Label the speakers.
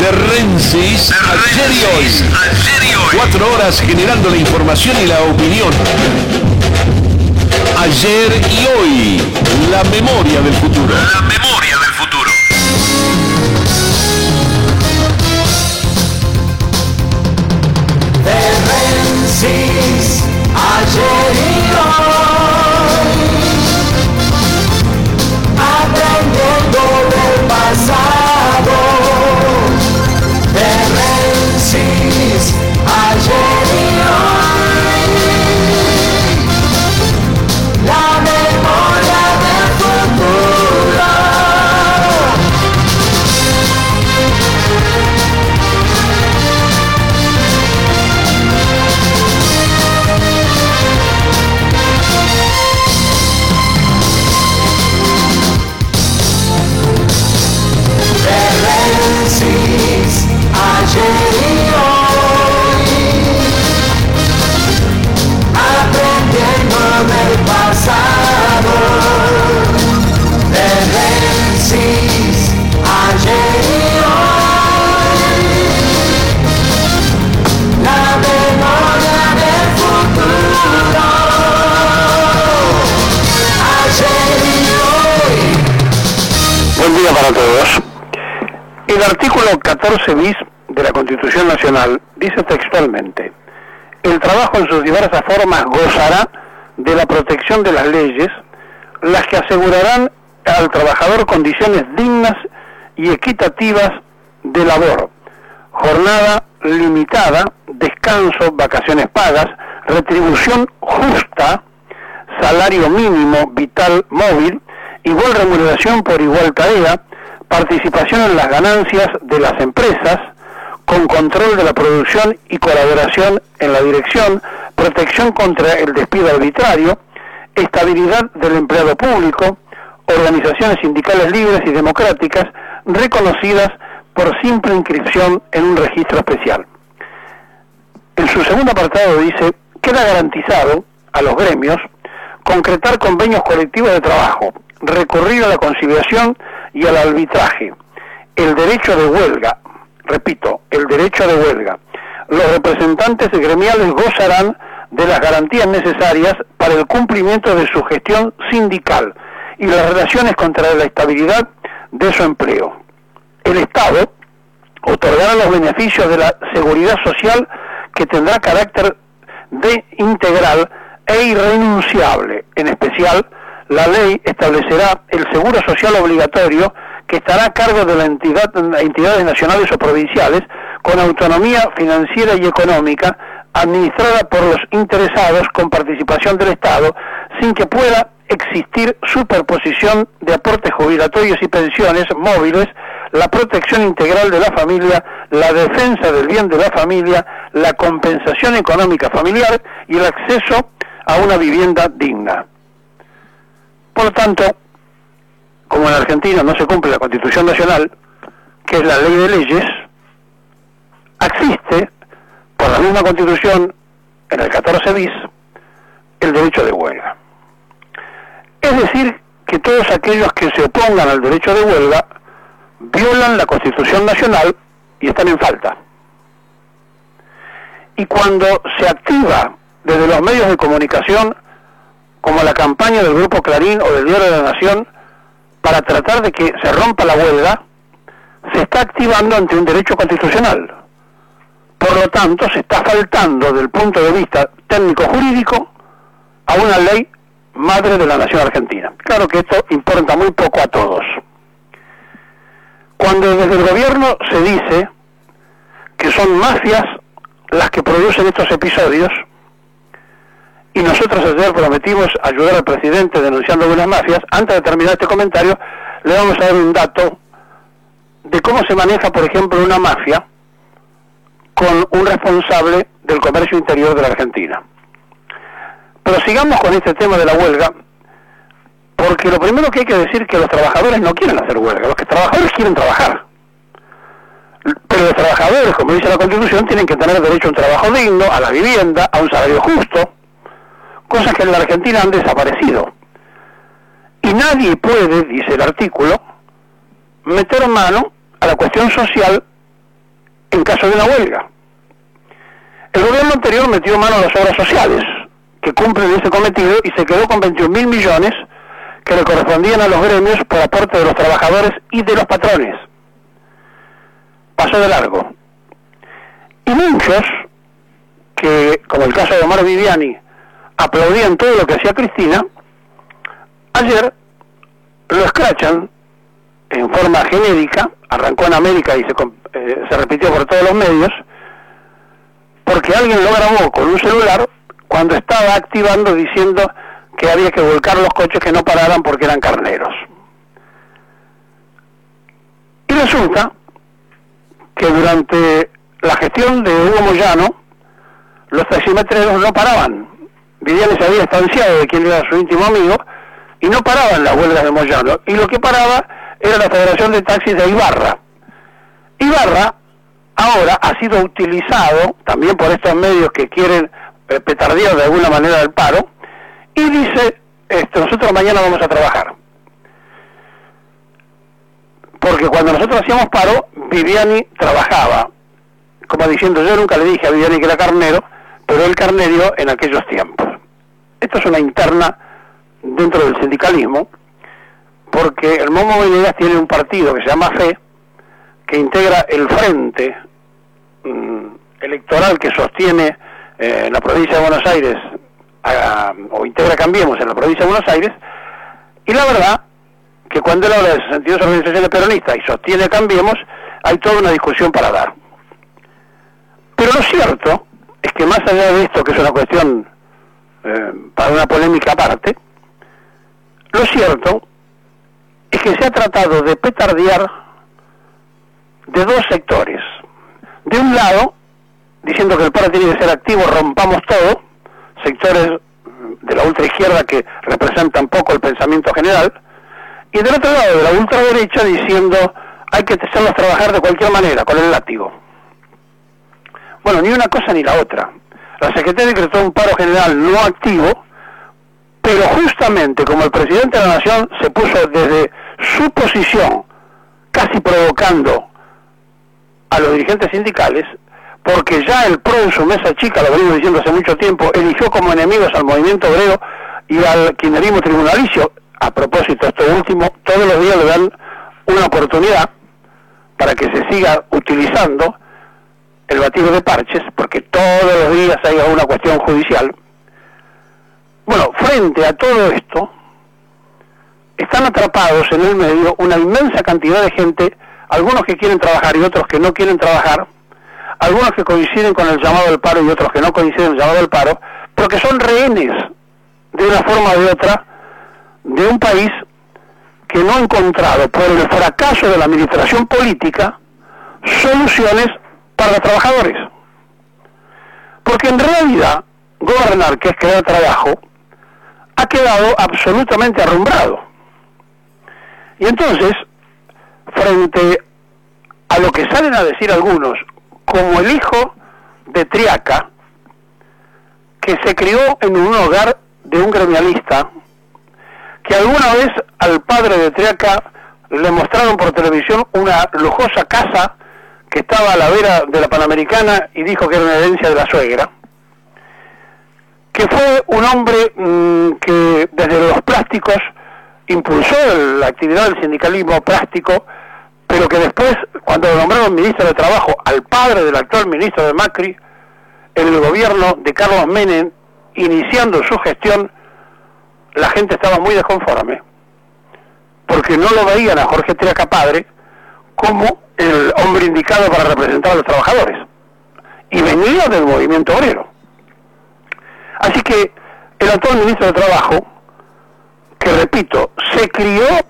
Speaker 1: de Rensis, ayer y hoy. 4 horas generando la información y la opinión. Ayer y hoy, la memoria del futuro.
Speaker 2: La memoria del futuro.
Speaker 3: De Rensis, ayer y hoy, aprendiendo del pasado. De Rensis, ayer y hoy, la memoria del futuro. Rensis, ayer y hoy, aprendiendo del pasado. De Rensis, ayer y hoy, la memoria del futuro. Ayer y hoy.
Speaker 4: Buen día para todos. El artículo 14 bis de la Constitución Nacional dice textualmente: el trabajo en sus diversas formas gozará de la protección de las leyes, las que asegurarán al trabajador condiciones dignas y equitativas de labor, jornada limitada, descanso, vacaciones pagas, retribución justa, salario mínimo vital móvil, igual remuneración por igual tarea, participación en las ganancias de las empresas, con control de la producción y colaboración en la dirección, protección contra el despido arbitrario, estabilidad del empleado público, organizaciones sindicales libres y democráticas reconocidas por simple inscripción en un registro especial. En su segundo apartado dice: queda garantizado a los gremios concretar convenios colectivos de trabajo, recurrir a la conciliación y al arbitraje, el derecho de huelga, repito, el derecho de huelga. Los representantes gremiales gozarán de las garantías necesarias para el cumplimiento de su gestión sindical y las relaciones contra la estabilidad de su empleo. El Estado otorgará los beneficios de la seguridad social, que tendrá carácter de integral e irrenunciable. En especial, la ley establecerá el seguro social obligatorio, que estará a cargo de entidades nacionales o provinciales, con autonomía financiera y económica, administrada por los interesados con participación del Estado, sin que pueda existir superposición de aportes jubilatorios y pensiones móviles, la protección integral de la familia, la defensa del bien de la familia, la compensación económica familiar y el acceso a una vivienda digna. Por lo tanto, como en Argentina no se cumple la Constitución Nacional, que es la ley de leyes, existe, por la misma Constitución, en el 14 bis, el derecho de huelga. Es decir, que todos aquellos que se opongan al derecho de huelga violan la Constitución Nacional y están en falta. Y cuando se activa desde los medios de comunicación, como la campaña del Grupo Clarín o del Diario de la Nación, para tratar de que se rompa la huelga, se está activando ante un derecho constitucional. Por lo tanto, se está faltando, desde el punto de vista técnico-jurídico, a una ley madre de la nación argentina. Claro que esto importa muy poco a todos. Cuando desde el gobierno se dice que son mafias las que producen estos episodios, y nosotros ayer prometimos ayudar al presidente denunciando algunas mafias, antes de terminar este comentario, le vamos a dar un dato de cómo se maneja, por ejemplo, una mafia con un responsable del comercio interior de la Argentina. Pero sigamos con este tema de la huelga, porque lo primero que hay que decir es que los trabajadores no quieren hacer huelga, los trabajadores quieren trabajar. Pero los trabajadores, como dice la Constitución, tienen que tener derecho a un trabajo digno, a la vivienda, a un salario justo, cosas que en la Argentina han desaparecido. Y nadie puede, dice el artículo, meter mano a la cuestión social en caso de una huelga. El gobierno anterior metió mano a las obras sociales, que cumplen ese cometido, y se quedó con 21.000 millones que le correspondían a los gremios por aporte de los trabajadores y de los patrones. Pasó de largo. Y muchos, que como el caso de Omar Viviani, aplaudían todo lo que hacía Cristina, ayer lo escrachan en forma genérica, arrancó en América y se repitió por todos los medios, porque alguien lo grabó con un celular cuando estaba activando diciendo que había que volcar los coches que no pararan porque eran carneros. Y resulta que durante la gestión de Hugo Moyano, los taximetreros no paraban. Viviani se había estanciado de quien era su íntimo amigo y no paraban las huelgas de Moyano. Y lo que paraba era la Federación de Taxis de Ibarra. Ibarra ahora ha sido utilizado también por estos medios que quieren petardear de alguna manera el paro, y dice, nosotros mañana vamos a trabajar. Porque cuando nosotros hacíamos paro, Viviani trabajaba, como diciendo, yo nunca le dije a Viviani que era carnero, pero él carnerió en aquellos tiempos. Esto es una interna dentro del sindicalismo, porque el Momo Venegas tiene un partido que se llama FE, que integra el frente electoral que sostiene en la provincia de Buenos Aires, o integra Cambiemos en la provincia de Buenos Aires, y la verdad que cuando él habla de 62 organizaciones peronistas y sostiene Cambiemos, hay toda una discusión para dar. Pero lo cierto es que más allá de esto, que es una cuestión para una polémica aparte, lo cierto es que se ha tratado de petardear de dos sectores. De un lado, diciendo que el paro tiene que ser activo, rompamos todo, sectores de la ultraizquierda que representan poco el pensamiento general, y del otro lado, de la ultraderecha, diciendo hay que hacerlos trabajar de cualquier manera, con el látigo. Bueno, ni una cosa ni la otra. La Secretaría decretó un paro general no activo, pero justamente como el presidente de la Nación se puso desde su posición, casi provocando a los dirigentes sindicales, porque ya el PRO en su mesa chica, lo venimos diciendo hace mucho tiempo, eligió como enemigos al movimiento obrero y al kirchnerismo tribunalicio. A propósito, esto último, todos los días le dan una oportunidad para que se siga utilizando el batido de parches, porque todos los días hay una cuestión judicial. Bueno, frente a todo esto, están atrapados en el medio una inmensa cantidad de gente, algunos que quieren trabajar y otros que no quieren trabajar, algunos que coinciden con el llamado al paro y otros que no coinciden con el llamado al paro, porque son rehenes, de una forma o de otra, de un país que no ha encontrado, por el fracaso de la administración política, soluciones para los trabajadores. Porque en realidad, gobernar, que es crear trabajo, ha quedado absolutamente arrumbrado. Y entonces, frente a lo que salen a decir algunos, como el hijo de Triaca, que se crió en un hogar de un gremialista, que alguna vez al padre de Triaca le mostraron por televisión una lujosa casa que estaba a la vera de la Panamericana y dijo que era una herencia de la suegra, que fue un hombre que desde los plásticos impulsó la actividad del sindicalismo plástico, pero que después, cuando lo nombraron ministro de Trabajo al padre del actual ministro de Macri, en el gobierno de Carlos Menem, iniciando su gestión, la gente estaba muy desconforme, porque no lo veían a Jorge Triaca padre como el hombre indicado para representar a los trabajadores, y venía del movimiento obrero. Así que el actual ministro de Trabajo, que repito, se crió